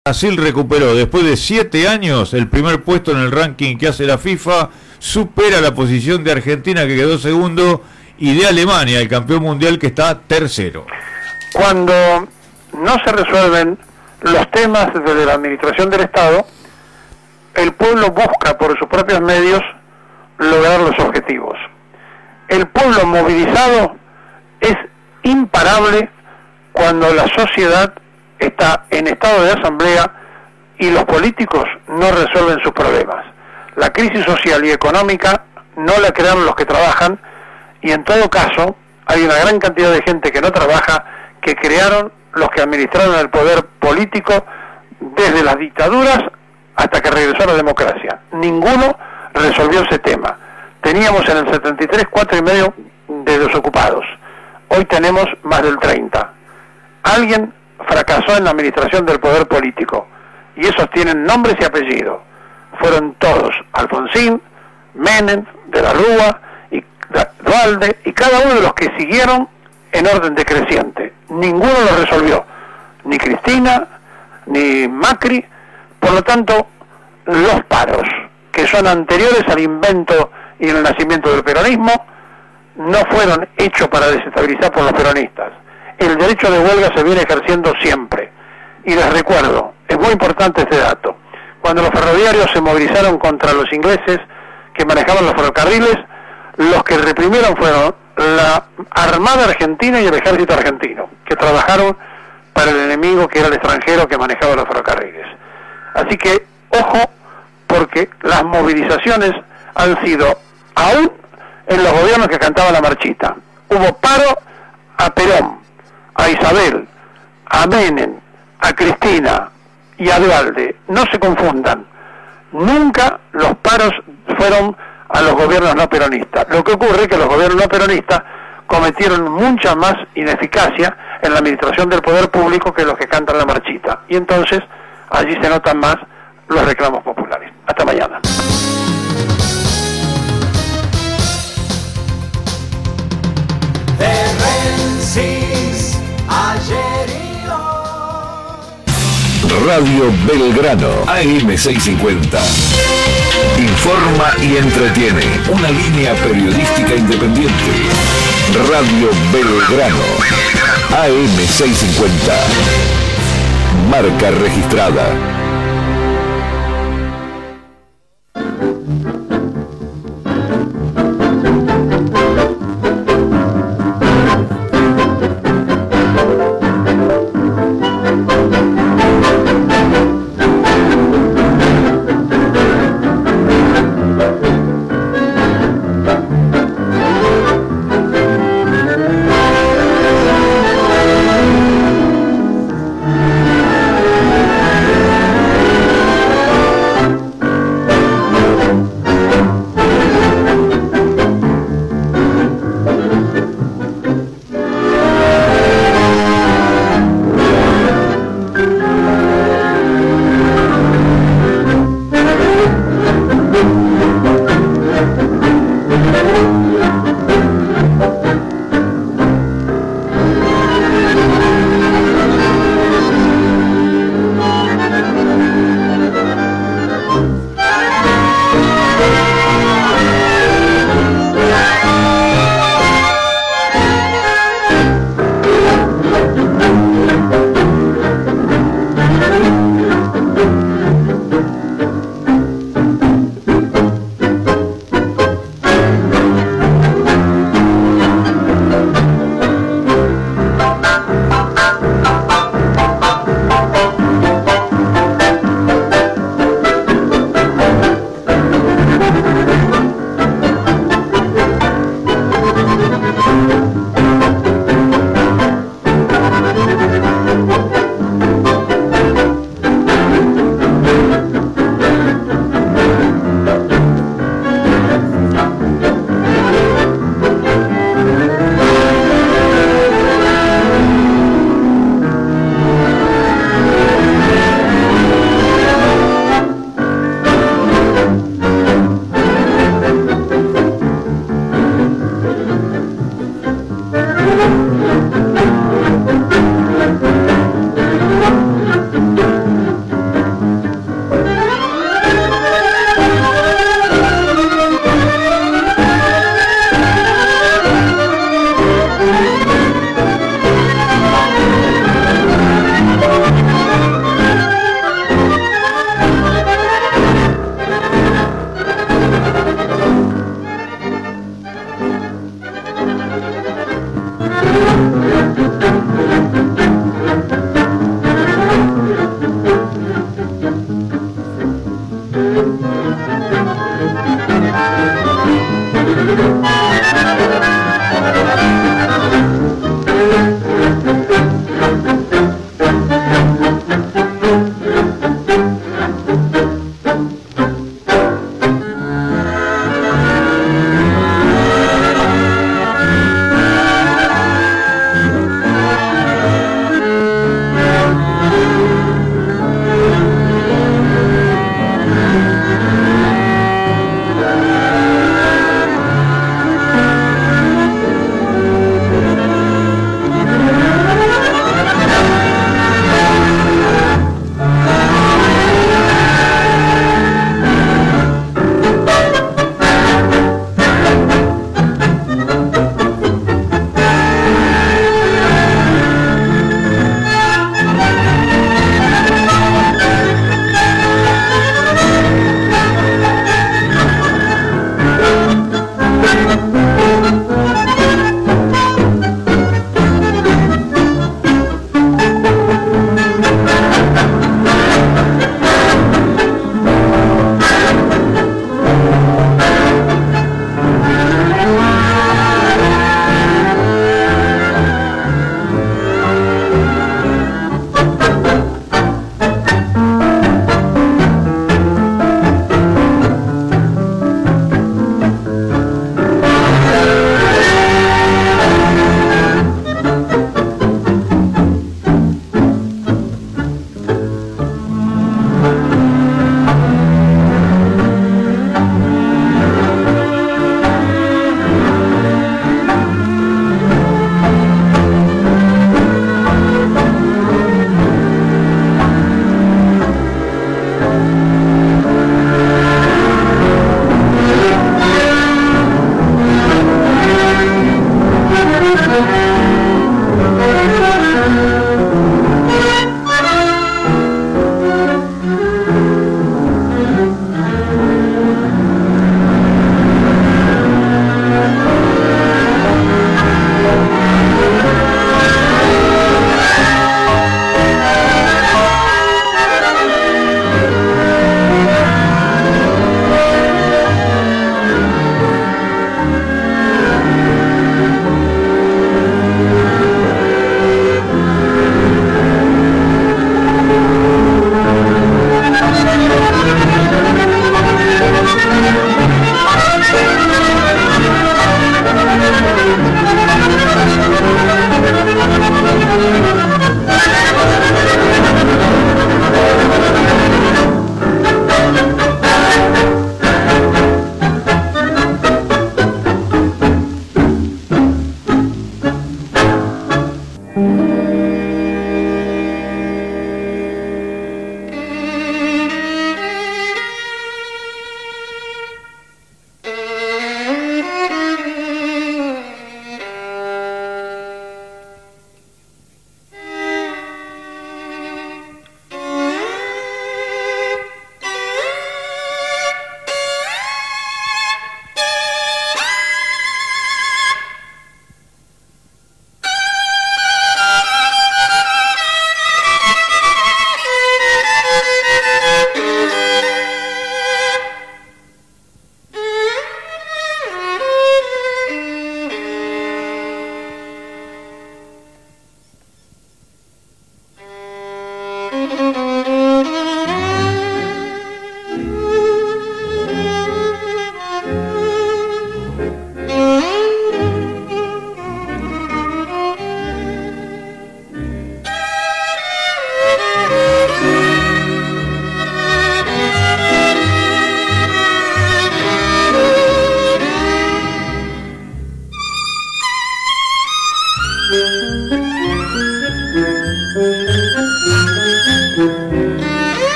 Brasil recuperó después de 7 años el primer puesto en el ranking que hace la FIFA, supera la posición de Argentina que quedó segundo y de Alemania, el campeón mundial que está tercero. Cuando no se resuelven los temas desde la administración del Estado, el pueblo busca por sus propios medios lograr los objetivos. El pueblo movilizado es imparable cuando la sociedad está en estado de asamblea y los políticos no resuelven sus problemas. La crisis social y económica no la crearon los que trabajan, y en todo caso hay una gran cantidad de gente que no trabaja que crearon los que administraron el poder político desde las dictaduras hasta que regresó la democracia. Ninguno resolvió ese tema. Teníamos en el 73 4,5 de desocupados. Hoy tenemos más del 30. Alguien fracasó en la administración del poder político, y esos tienen nombres y apellidos. Fueron todos: Alfonsín, Menem, de la Rúa, y Duhalde, y cada uno de los que siguieron en orden decreciente. Ninguno lo resolvió, ni Cristina, ni Macri. Por lo tanto, los paros, que son anteriores al invento y el nacimiento del peronismo, no fueron hechos para desestabilizar por los peronistas. El derecho de huelga se viene ejerciendo siempre. Y les recuerdo, es muy importante este dato: cuando los ferroviarios se movilizaron contra los ingleses que manejaban los ferrocarriles, los que reprimieron fueron la Armada Argentina y el Ejército Argentino, que trabajaron para el enemigo, que era el extranjero que manejaba los ferrocarriles. Así que, ojo, porque las movilizaciones han sido, aún en los gobiernos que cantaban la marchita. Hubo paro a Perón, a Isabel, a Menem, a Cristina y a Duhalde. No se confundan. Nunca los paros fueron a los gobiernos no peronistas. Lo que ocurre es que los gobiernos no peronistas cometieron mucha más ineficacia en la administración del poder público que los que cantan la marchita. Y entonces allí se notan más los reclamos populares. Hasta mañana. Radio Belgrano, AM650. Informa y entretiene. Una línea periodística independiente. Radio Belgrano, AM650. Marca registrada.